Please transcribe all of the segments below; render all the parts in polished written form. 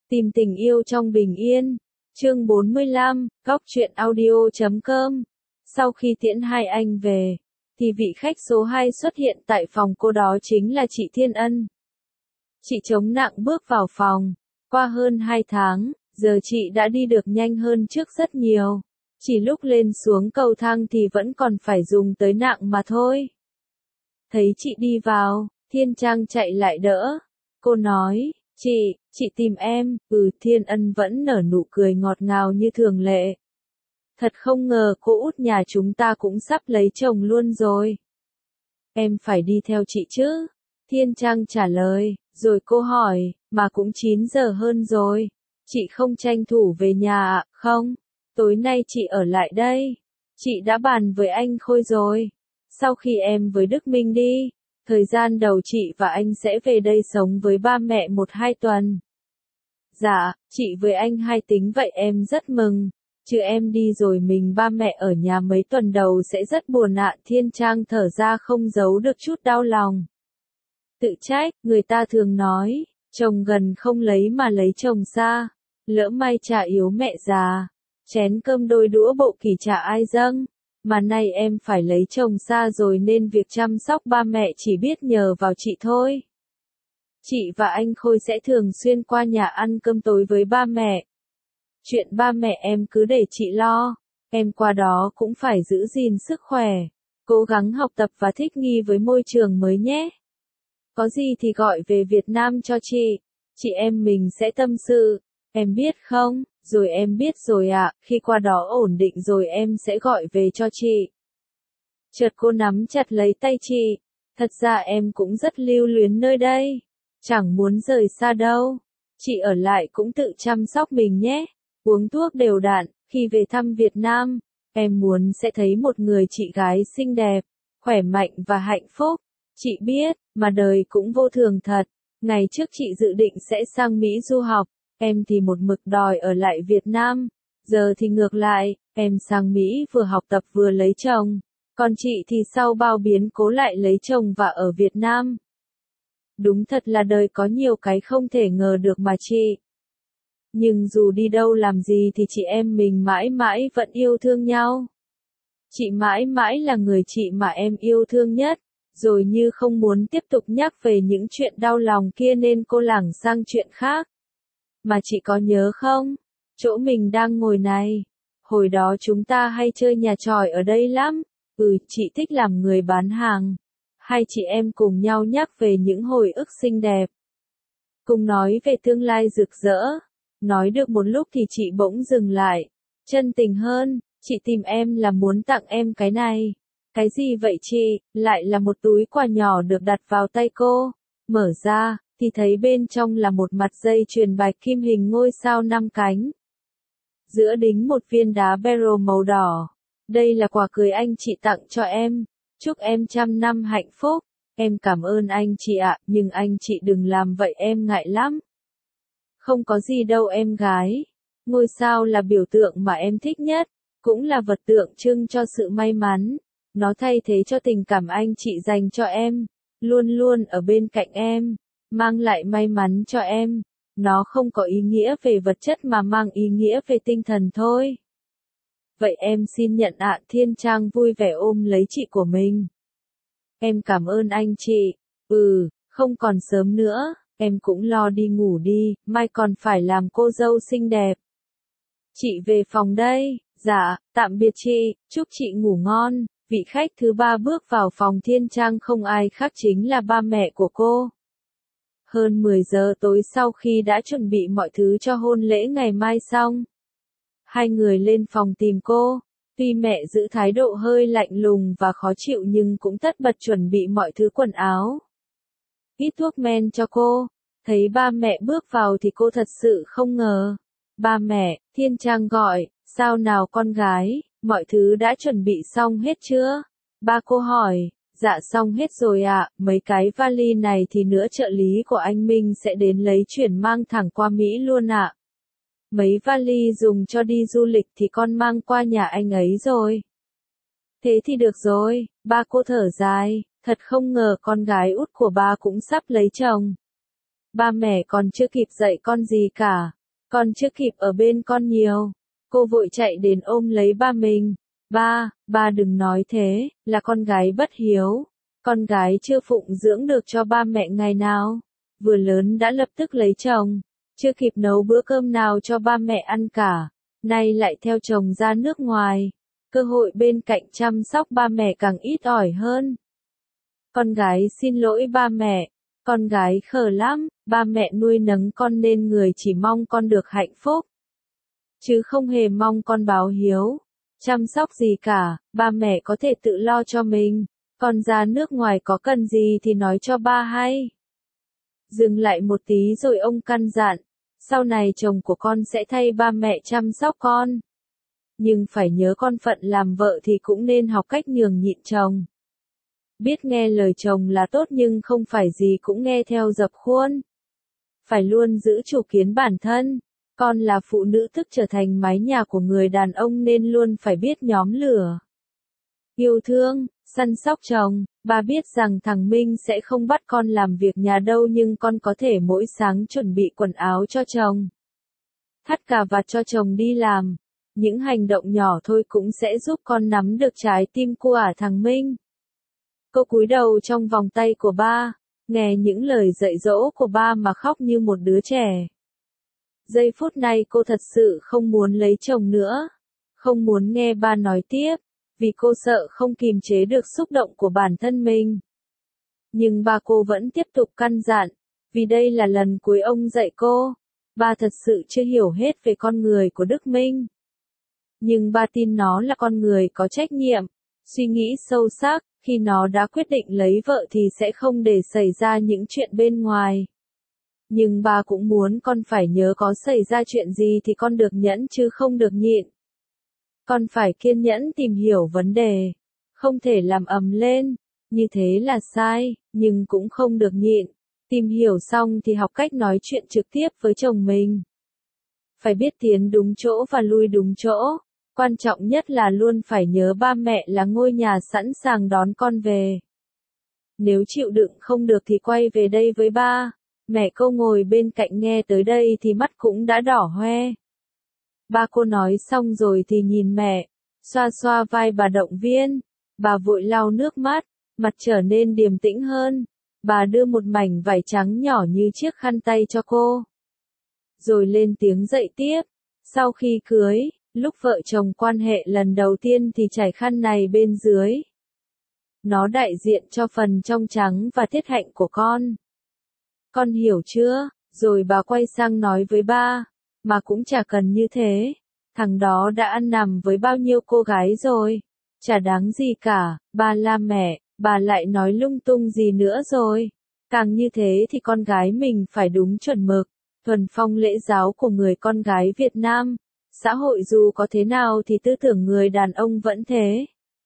Tìm tình yêu trong bình yên. Chương 45, Góc truyện audio.com. Sau khi tiễn hai anh về, thì vị khách số 2 xuất hiện tại phòng cô, đó chính là chị Thiên Ân. Chị chống nặng bước vào phòng. Qua hơn 2 tháng, giờ chị đã đi được nhanh hơn trước rất nhiều. Chỉ lúc lên xuống cầu thang thì vẫn còn phải dùng tới nặng mà thôi. Thấy chị đi vào, Thiên Trang chạy lại đỡ. Cô nói, chị tìm em. Thiên Ân vẫn nở nụ cười ngọt ngào như thường lệ. Thật không ngờ cô út nhà chúng ta cũng sắp lấy chồng luôn rồi. Em phải đi theo chị chứ? Thiên Trang trả lời, rồi cô hỏi, mà cũng 9 giờ hơn rồi. Chị không tranh thủ về nhà ạ? Không, tối nay chị ở lại đây. Chị đã bàn với anh Khôi rồi. Sau khi em với Đức Minh đi, thời gian đầu chị và anh sẽ về đây sống với ba mẹ 1-2 tuần. Dạ, chị với anh Hai tính vậy em rất mừng. Chứ em đi rồi mình ba mẹ ở nhà mấy tuần đầu sẽ rất buồn ạ. Thiên Trang thở ra không giấu được chút đau lòng. Tự trách, người ta thường nói, chồng gần không lấy mà lấy chồng xa. Lỡ may chả yếu mẹ già, chén cơm đôi đũa bộ kỳ chả ai dâng. Mà nay em phải lấy chồng xa rồi nên việc chăm sóc ba mẹ chỉ biết nhờ vào chị thôi. Chị và anh Khôi sẽ thường xuyên qua nhà ăn cơm tối với ba mẹ. Chuyện ba mẹ em cứ để chị lo. Em qua đó cũng phải giữ gìn sức khỏe, cố gắng học tập và thích nghi với môi trường mới nhé. Có gì thì gọi về Việt Nam cho chị em mình sẽ tâm sự. Em biết không? Rồi em biết rồi ạ, khi qua đó ổn định rồi em sẽ gọi về cho chị. Chợt cô nắm chặt lấy tay chị. Thật ra em cũng rất lưu luyến nơi đây. Chẳng muốn rời xa đâu. Chị ở lại cũng tự chăm sóc mình nhé. Uống thuốc đều đặn. Khi về thăm Việt Nam, em muốn sẽ thấy một người chị gái xinh đẹp, khỏe mạnh và hạnh phúc. Chị biết, mà đời cũng vô thường thật. Ngày trước chị dự định sẽ sang Mỹ du học. Em thì một mực đòi ở lại Việt Nam. Giờ thì ngược lại, em sang Mỹ vừa học tập vừa lấy chồng. Còn chị thì sau bao biến cố lại lấy chồng và ở Việt Nam. Đúng thật là đời có nhiều cái không thể ngờ được mà chị. Nhưng dù đi đâu làm gì thì chị em mình mãi mãi vẫn yêu thương nhau. Chị mãi mãi là người chị mà em yêu thương nhất. Rồi như không muốn tiếp tục nhắc về những chuyện đau lòng kia nên cô lảng sang chuyện khác. Mà chị có nhớ không? Chỗ mình đang ngồi này. Hồi đó chúng ta hay chơi nhà tròi ở đây lắm. Chị thích làm người bán hàng. Hai chị em cùng nhau nhắc về những hồi ức xinh đẹp. Cùng nói về tương lai rực rỡ. Nói được một lúc thì chị bỗng dừng lại. Chân tình hơn, chị tìm em là muốn tặng em cái này. Cái gì vậy chị? Lại là một túi quà nhỏ được đặt vào tay cô. Mở ra, thì thấy bên trong là một mặt dây chuyền bạch kim hình ngôi sao 5 cánh. Giữa đính một viên đá beryl màu đỏ. Đây là quà cưới anh chị tặng cho em. Chúc em trăm năm hạnh phúc. Em cảm ơn anh chị ạ, nhưng anh chị đừng làm vậy em ngại lắm. Không có gì đâu em gái. Ngôi sao là biểu tượng mà em thích nhất, cũng là vật tượng trưng cho sự may mắn. Nó thay thế cho tình cảm anh chị dành cho em, luôn luôn ở bên cạnh em, mang lại may mắn cho em. Nó không có ý nghĩa về vật chất mà mang ý nghĩa về tinh thần thôi. Vậy em xin nhận ạ. Thiên Trang vui vẻ ôm lấy chị của mình. Em cảm ơn anh chị. Không còn sớm nữa, em cũng lo đi ngủ đi, mai còn phải làm cô dâu xinh đẹp. Chị về phòng đây. Dạ, tạm biệt chị, chúc chị ngủ ngon. Vị khách thứ 3 bước vào phòng Thiên Trang không ai khác chính là ba mẹ của cô. Hơn 10 giờ tối sau khi đã chuẩn bị mọi thứ cho hôn lễ ngày mai xong, hai người lên phòng tìm cô. Tuy mẹ giữ thái độ hơi lạnh lùng và khó chịu nhưng cũng tất bật chuẩn bị mọi thứ quần áo, ít thuốc men cho cô. Thấy ba mẹ bước vào thì cô thật sự không ngờ. Ba mẹ, Thiên Trang gọi, sao nào con gái, mọi thứ đã chuẩn bị xong hết chưa? Ba cô hỏi, dạ xong hết rồi ạ, mấy cái vali này thì nữa trợ lý của anh Minh sẽ đến lấy chuyển mang thẳng qua Mỹ luôn ạ. Mấy vali dùng cho đi du lịch thì con mang qua nhà anh ấy rồi. Thế thì được rồi, ba cô thở dài, thật không ngờ con gái út của ba cũng sắp lấy chồng. Ba mẹ còn chưa kịp dạy con gì cả, Con chưa kịp ở bên con nhiều. Cô vội chạy đến ôm lấy ba mình. Ba đừng nói thế, là con gái bất hiếu. Con gái chưa phụng dưỡng được cho ba mẹ ngày nào. Vừa lớn đã lập tức lấy chồng. Chưa kịp nấu bữa cơm nào cho ba mẹ ăn cả. Nay lại theo chồng ra nước ngoài. Cơ hội bên cạnh chăm sóc ba mẹ càng ít ỏi hơn. Con gái xin lỗi ba mẹ. Con gái khờ lắm, ba mẹ nuôi nấng con nên người chỉ mong con được hạnh phúc. Chứ không hề mong con báo hiếu. Chăm sóc gì cả, ba mẹ có thể tự lo cho mình. Con ra nước ngoài có cần gì thì nói cho ba hay. Dừng lại một tí rồi ông căn dặn. Sau này chồng của con sẽ thay ba mẹ chăm sóc con. Nhưng phải nhớ con phận làm vợ thì cũng nên học cách nhường nhịn chồng. Biết nghe lời chồng là tốt nhưng không phải gì cũng nghe theo dập khuôn. Phải luôn giữ chủ kiến bản thân. Con là phụ nữ thức trở thành mái nhà của người đàn ông nên luôn phải biết nhóm lửa. Yêu thương, săn sóc chồng, ba biết rằng thằng Minh sẽ không bắt con làm việc nhà đâu nhưng con có thể mỗi sáng chuẩn bị quần áo cho chồng. Thắt cà vạt cho chồng đi làm. Những hành động nhỏ thôi cũng sẽ giúp con nắm được trái tim của thằng Minh. Cô cúi đầu trong vòng tay của ba, nghe những lời dạy dỗ của ba mà khóc như một đứa trẻ. Giây phút này cô thật sự không muốn lấy chồng nữa, không muốn nghe ba nói tiếp, vì cô sợ không kìm chế được xúc động của bản thân mình. Nhưng ba cô vẫn tiếp tục căn dặn, vì đây là lần cuối ông dạy cô, ba thật sự chưa hiểu hết về con người của Đức Minh. Nhưng ba tin nó là con người có trách nhiệm, suy nghĩ sâu sắc, khi nó đã quyết định lấy vợ thì sẽ không để xảy ra những chuyện bên ngoài. Nhưng ba cũng muốn con phải nhớ có xảy ra chuyện gì thì con được nhẫn chứ không được nhịn. Con phải kiên nhẫn tìm hiểu vấn đề, không thể làm ầm lên, như thế là sai, nhưng cũng không được nhịn. Tìm hiểu xong thì học cách nói chuyện trực tiếp với chồng mình. Phải biết tiến đúng chỗ và lui đúng chỗ. Quan trọng nhất là luôn phải nhớ ba mẹ là ngôi nhà sẵn sàng đón con về. Nếu chịu đựng không được thì quay về đây với ba. Mẹ cô ngồi bên cạnh nghe tới đây thì mắt cũng đã đỏ hoe. Ba cô nói xong rồi thì nhìn mẹ, xoa xoa vai bà động viên. Bà vội lau nước mắt, mặt trở nên điềm tĩnh hơn. Bà đưa một mảnh vải trắng nhỏ như chiếc khăn tay cho cô. Rồi lên tiếng dạy tiếp. Sau khi cưới, lúc vợ chồng quan hệ lần đầu tiên thì trải khăn này bên dưới. Nó đại diện cho phần trong trắng và tiết hạnh của con. Con hiểu chưa? Rồi bà quay sang nói với ba, mà cũng chả cần như thế. Thằng đó đã ăn nằm với bao nhiêu cô gái rồi. Chả đáng gì cả, ba la mẹ, bà lại nói lung tung gì nữa rồi. Càng như thế thì con gái mình phải đúng chuẩn mực, thuần phong lễ giáo của người con gái Việt Nam. Xã hội dù có thế nào thì tư tưởng người đàn ông vẫn thế.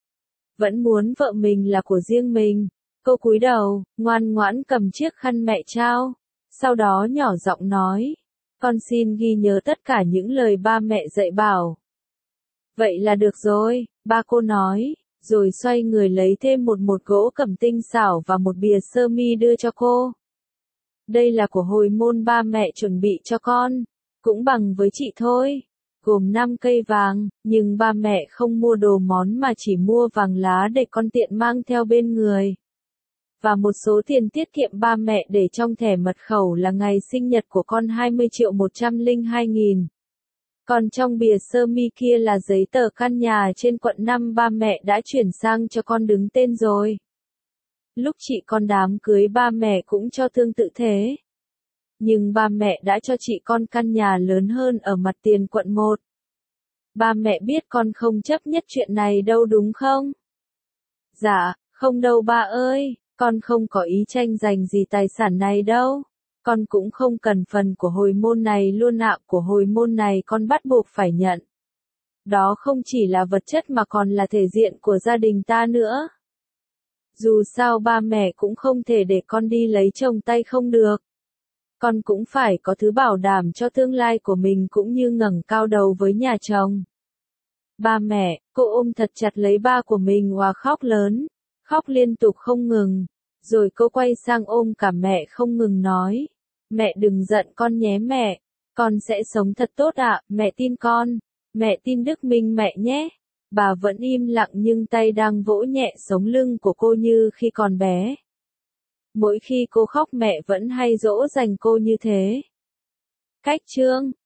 Vẫn muốn vợ mình là của riêng mình. Cô cúi đầu, ngoan ngoãn cầm chiếc khăn mẹ trao. Sau đó nhỏ giọng nói, con xin ghi nhớ tất cả những lời ba mẹ dạy bảo. Vậy là được rồi, ba cô nói, rồi xoay người lấy thêm một gỗ cẩm tinh xảo và một bìa sơ mi đưa cho cô. Đây là của hồi môn ba mẹ chuẩn bị cho con, cũng bằng với chị thôi. Gồm 5 cây vàng, nhưng ba mẹ không mua đồ món mà chỉ mua vàng lá để con tiện mang theo bên người. Và một số tiền tiết kiệm ba mẹ để trong thẻ mật khẩu là ngày sinh nhật của con 20.102.000. Còn trong bìa sơ mi kia là giấy tờ căn nhà trên quận 5 ba mẹ đã chuyển sang cho con đứng tên rồi. Lúc chị con đám cưới ba mẹ cũng cho tương tự thế. Nhưng ba mẹ đã cho chị con căn nhà lớn hơn ở mặt tiền quận 1. Ba mẹ biết con không chấp nhất chuyện này đâu đúng không? Dạ, không đâu ba ơi, con không có ý tranh giành gì tài sản này đâu. Con cũng không cần phần của hồi môn này luôn ạ, của hồi môn này con bắt buộc phải nhận. Đó không chỉ là vật chất mà còn là thể diện của gia đình ta nữa. Dù sao ba mẹ cũng không thể để con đi lấy chồng tay không được. Con cũng phải có thứ bảo đảm cho tương lai của mình cũng như ngẩng cao đầu với nhà chồng. Ba mẹ, cô ôm thật chặt lấy ba của mình và khóc lớn, khóc liên tục không ngừng. Rồi cô quay sang ôm cả mẹ không ngừng nói, mẹ đừng giận con nhé mẹ, Con sẽ sống thật tốt ạ, mẹ tin con. Mẹ tin Đức Minh mẹ nhé. Bà vẫn im lặng nhưng tay đang vỗ nhẹ sống lưng của cô như khi còn bé. Mỗi khi cô khóc mẹ vẫn hay dỗ dành cô như thế. Cách chương